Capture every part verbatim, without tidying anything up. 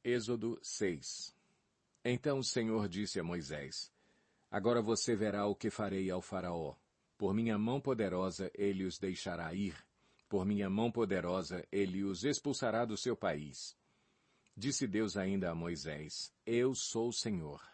Êxodo seis. Então o Senhor disse a Moisés: Agora você verá o que farei ao faraó. Por minha mão poderosa ele os deixará ir. Por minha mão poderosa ele os expulsará do seu país. Disse Deus ainda a Moisés: Eu sou o Senhor.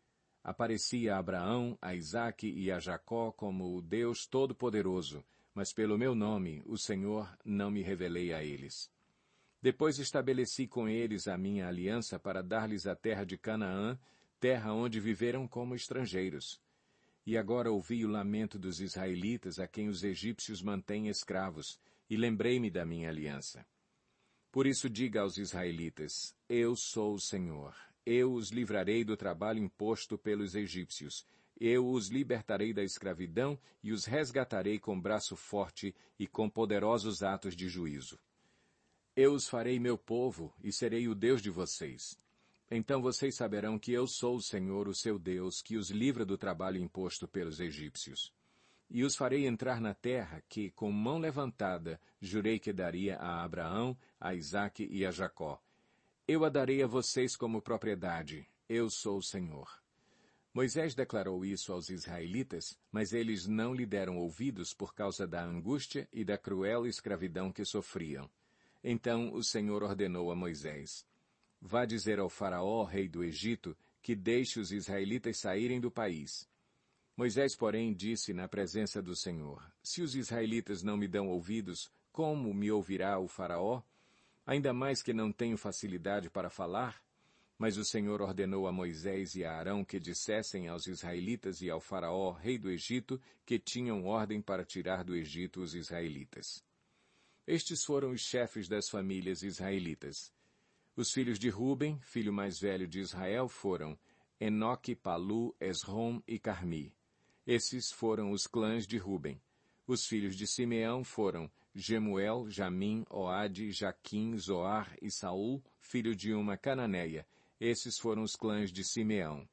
Apareci a Abraão, a Isaque e a Jacó como o Deus Todo-Poderoso, mas pelo meu nome, o Senhor, não me revelei a eles. Depois estabeleci com eles a minha aliança para dar-lhes a terra de Canaã, terra onde viveram como estrangeiros. E agora ouvi o lamento dos israelitas a quem os egípcios mantêm escravos, e lembrei-me da minha aliança. Por isso diga aos israelitas: Eu sou o Senhor. Eu os livrarei do trabalho imposto pelos egípcios. Eu os libertarei da escravidão e os resgatarei com braço forte e com poderosos atos de juízo. Eu os farei meu povo e serei o Deus de vocês. Então vocês saberão que eu sou o Senhor, o seu Deus, que os livra do trabalho imposto pelos egípcios. E os farei entrar na terra que, com mão levantada, jurei que daria a Abraão, a Isaque e a Jacó. Eu a darei a vocês como propriedade. Eu sou o Senhor. Moisés declarou isso aos israelitas, mas eles não lhe deram ouvidos por causa da angústia e da cruel escravidão que sofriam. Então o Senhor ordenou a Moisés: Vá dizer ao faraó, rei do Egito, que deixe os israelitas saírem do país. Moisés, porém, disse na presença do Senhor: Se os israelitas não me dão ouvidos, como me ouvirá o faraó? Ainda mais que não tenho facilidade para falar? Mas o Senhor ordenou a Moisés e a Arão que dissessem aos israelitas e ao faraó, rei do Egito, que tinham ordem para tirar do Egito os israelitas. Estes foram os chefes das famílias israelitas. Os filhos de Ruben, filho mais velho de Israel, foram Enoque, Palu, Esrom e Carmi. Esses foram os clãs de Ruben. Os filhos de Simeão foram Gemuel, Jamim, Oade, Jaquim, Zoar e Saul, filho de uma cananeia. Esses foram os clãs de Simeão.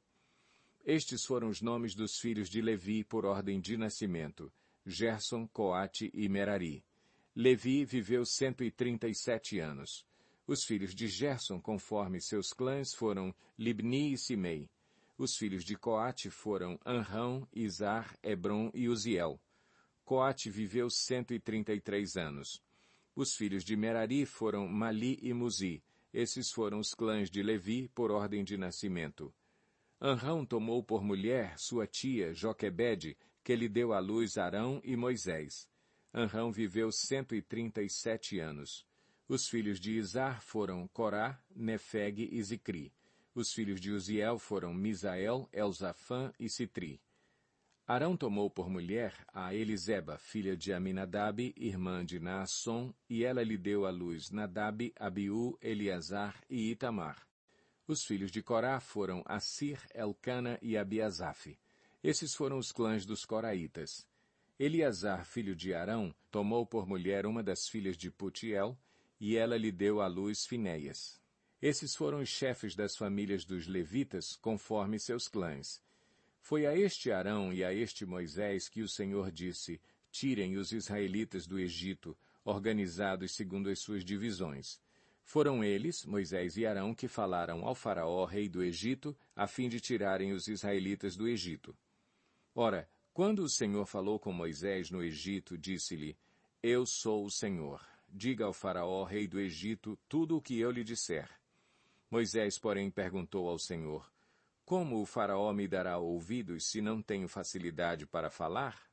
Estes foram os nomes dos filhos de Levi por ordem de nascimento: Gerson, Coate e Merari. Levi viveu cento e trinta e sete anos. Os filhos de Gerson, conforme seus clãs, foram Libni e Simei. Os filhos de Coate foram Anrão, Izar, Hebron e Uziel. Coate viveu cento e trinta e três anos. Os filhos de Merari foram Mali e Muzi. Esses foram os clãs de Levi por ordem de nascimento. Anrão tomou por mulher sua tia Joquebede, que lhe deu à luz Arão e Moisés. Anrão viveu cento e trinta e sete anos. Os filhos de Izar foram Corá, Nefeg e Zicri. Os filhos de Uziel foram Misael, Elzafã e Citri. Arão tomou por mulher a Eliseba, filha de Aminadab, irmã de Naasson, e ela lhe deu à luz Nadab, Abiú, Eleazar e Itamar. Os filhos de Corá foram Assir, Elcana e Abiasaf. Esses foram os clãs dos coraitas. Eleazar, filho de Arão, tomou por mulher uma das filhas de Putiel, e ela lhe deu à luz Finéias. Esses foram os chefes das famílias dos levitas, conforme seus clãs. Foi a este Arão e a este Moisés que o Senhor disse: Tirem os israelitas do Egito, organizados segundo as suas divisões. Foram eles, Moisés e Arão, que falaram ao faraó, rei do Egito, a fim de tirarem os israelitas do Egito. Ora, quando o Senhor falou com Moisés no Egito, disse-lhe: Eu sou o Senhor. Diga ao faraó, rei do Egito, tudo o que eu lhe disser. Moisés, porém, perguntou ao Senhor: Como o faraó me dará ouvidos se não tenho facilidade para falar?